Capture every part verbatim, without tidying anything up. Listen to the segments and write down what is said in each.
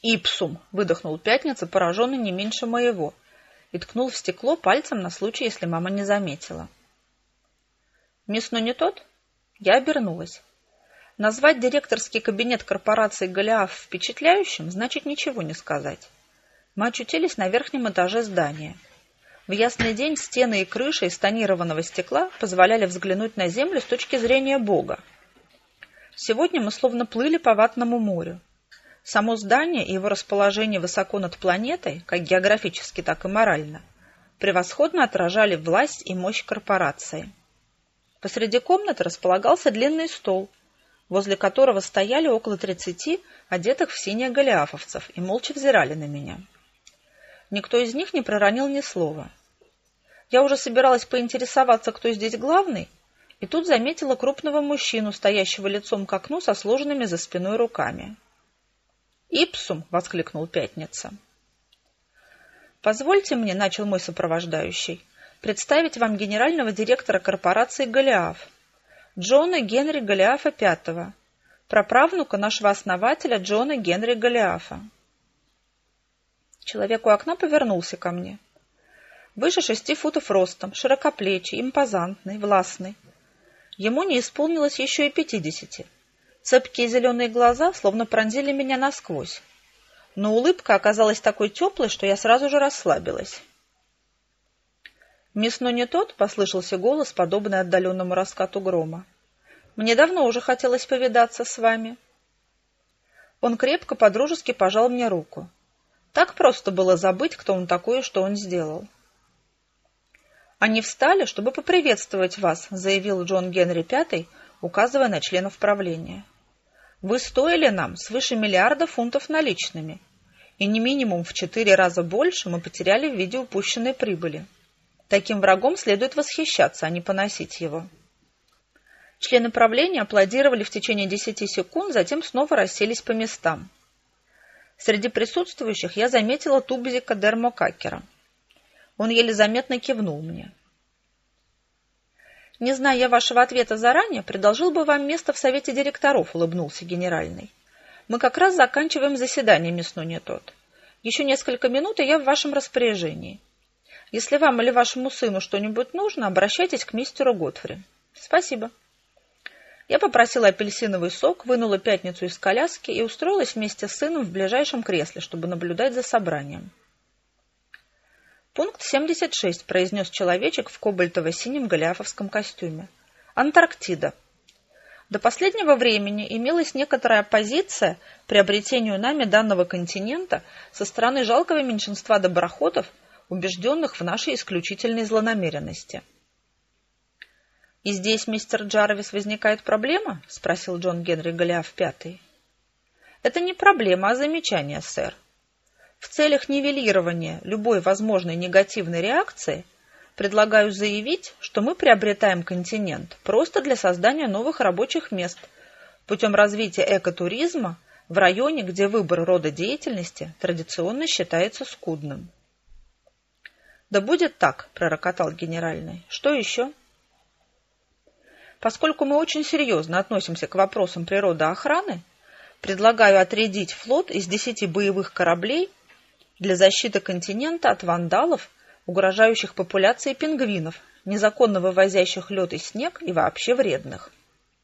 «Ипсум!» — выдохнул Пятница, пораженный не меньше моего, и ткнул в стекло пальцем на случай, если мама не заметила. «Мясно не тот?» Я обернулась. Назвать директорский кабинет корпорации «Голиаф» впечатляющим значит ничего не сказать. Мы очутились на верхнем этаже здания. В ясный день стены и крыша из тонированного стекла позволяли взглянуть на землю с точки зрения Бога. Сегодня мы словно плыли по ватному морю. Само здание и его расположение высоко над планетой, как географически, так и морально, превосходно отражали власть и мощь корпорации. Посреди комнаты располагался длинный стол, возле которого стояли около тридцати одетых в синее голиафовцев и молча взирали на меня. Никто из них не проронил ни слова. Я уже собиралась поинтересоваться, кто здесь главный, и тут заметила крупного мужчину, стоящего лицом к окну со сложенными за спиной руками. «Ипсум!» — воскликнул Пятница. «Позвольте мне, — начал мой сопровождающий, — представить вам генерального директора корпорации «Голиаф», Джона Генри Голиафа пятого, праправнука нашего основателя Джона Генри Голиафа». Человек у окна повернулся ко мне. Выше шести футов ростом, широкоплечий, импозантный, властный. Ему не исполнилось еще и пятидесяти. Цепкие зеленые глаза словно пронзили меня насквозь. Но улыбка оказалась такой теплой, что я сразу же расслабилась. «Мясно не тот?» — послышался голос, подобный отдаленному раскату грома. «Мне давно уже хотелось повидаться с вами». Он крепко, по-дружески пожал мне руку. Так просто было забыть, кто он такой и что он сделал. «Они встали, чтобы поприветствовать вас», — заявил Джон Генри пятый, указывая на членов правления. «Вы стоили нам свыше миллиарда фунтов наличными, и не минимум в четыре раза больше мы потеряли в виде упущенной прибыли. Таким врагом следует восхищаться, а не поносить его». Члены правления аплодировали в течение десяти секунд, затем снова расселись по местам. Среди присутствующих я заметила Тубзика Дермокакера. Он еле заметно кивнул мне. «Не зная я вашего ответа заранее, предложил бы вам место в совете директоров», — улыбнулся генеральный. «Мы как раз заканчиваем заседание, мясно не тот. Еще несколько минут, и я в вашем распоряжении. Если вам или вашему сыну что-нибудь нужно, обращайтесь к мистеру Готфри». «Спасибо». Я попросила апельсиновый сок, вынула Пятницу из коляски и устроилась вместе с сыном в ближайшем кресле, чтобы наблюдать за собранием. «Пункт семьдесят шесть», — произнес человечек в кобальтово-синем голиафовском костюме. «Антарктида. До последнего времени имелась некоторая оппозиция приобретению нами данного континента со стороны жалкого меньшинства доброходов, убежденных в нашей исключительной злонамеренности». «И здесь, мистер Джарвис, возникает проблема?» — спросил Джон Генри Голиаф пятый. «Это не проблема, а замечание, сэр. В целях нивелирования любой возможной негативной реакции предлагаю заявить, что мы приобретаем континент просто для создания новых рабочих мест путем развития экотуризма в районе, где выбор рода деятельности традиционно считается скудным». «Да будет так», — пророкотал генеральный. «Что еще?» «Поскольку мы очень серьезно относимся к вопросам природоохраны, предлагаю отрядить флот из десяти боевых кораблей для защиты континента от вандалов, угрожающих популяции пингвинов, незаконно вывозящих лед и снег и вообще вредных».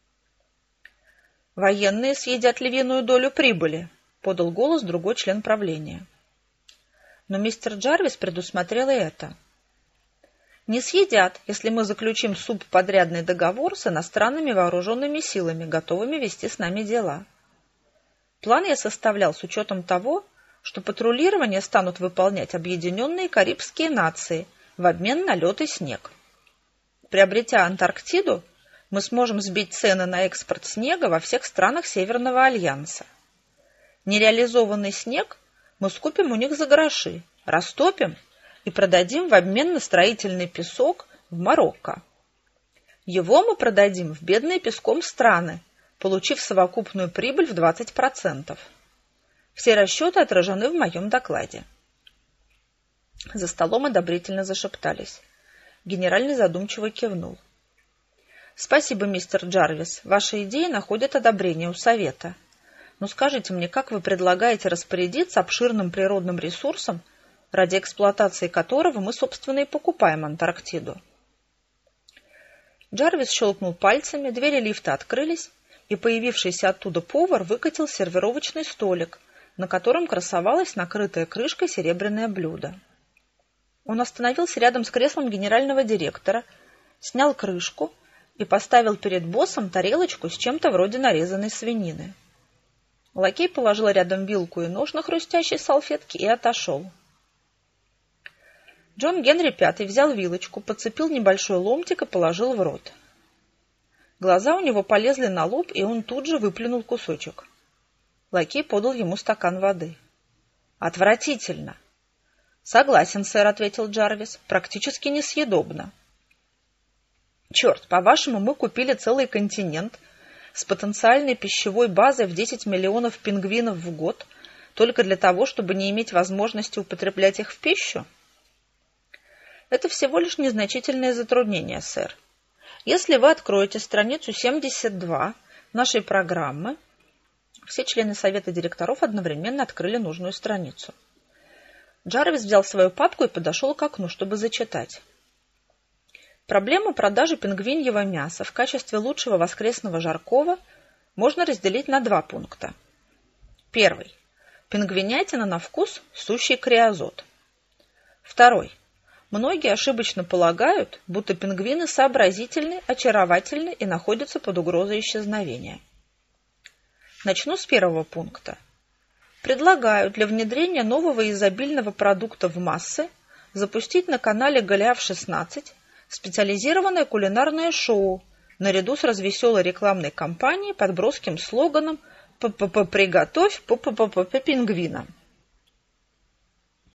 «Военные съедят львиную долю прибыли», — подал голос другой член правления. Но мистер Джарвис предусмотрел и это. «Не съедят, если мы заключим субподрядный договор с иностранными вооруженными силами, готовыми вести с нами дела. План я составлял с учетом того, что патрулирование станут выполнять объединенные Карибские нации в обмен на лед и снег. Приобретя Антарктиду, мы сможем сбить цены на экспорт снега во всех странах Северного альянса. Нереализованный снег мы скупим у них за гроши, растопим и продадим в обмен на строительный песок в Марокко. Его мы продадим в бедные песком страны, получив совокупную прибыль в двадцать процентов. Все расчеты отражены в моем докладе». За столом одобрительно зашептались. Генеральный задумчиво кивнул. «Спасибо, мистер Джарвис. Ваши идеи находят одобрение у совета. Но скажите мне, как вы предлагаете распорядиться обширным природным ресурсом, ради эксплуатации которого мы, собственно, и покупаем Антарктиду? Джарвис щелкнул пальцами, двери лифта открылись, и появившийся оттуда повар выкатил сервировочный столик, на котором красовалось накрытое крышкой серебряное блюдо. Он остановился рядом с креслом генерального директора, снял крышку и поставил перед боссом тарелочку с чем-то вроде нарезанной свинины. Лакей положил рядом вилку и нож на хрустящей салфетке и отошел. Джон Генри Пятый взял вилочку, подцепил небольшой ломтик и положил в рот. Глаза у него полезли на лоб, и он тут же выплюнул кусочек. Лакей подал ему стакан воды. «Отвратительно!» «Согласен, сэр», — ответил Джарвис. «Практически несъедобно». «Черт, по-вашему, мы купили целый континент с потенциальной пищевой базой в десять миллионов пингвинов в год только для того, чтобы не иметь возможности употреблять их в пищу?» «Это всего лишь незначительное затруднение, сэр. Если вы откроете страницу семьдесят два нашей программы...» Все члены совета директоров одновременно открыли нужную страницу. Джарвис взял свою папку и подошел к окну, чтобы зачитать. Проблему продажи пингвиньего мяса в качестве лучшего воскресного жаркого можно разделить на два пункта. Первый. Пингвинятина на вкус – сущий криозот. Второй. Многие ошибочно полагают, будто пингвины сообразительны, очаровательны и находятся под угрозой исчезновения. Начну с первого пункта. Предлагаю для внедрения нового изобильного продукта в массы запустить на канале Голиаф шестнадцать специализированное кулинарное шоу наряду с развеселой рекламной кампанией под броским слоганом «П-п-п-приготовь п-п-п-п-пингвина».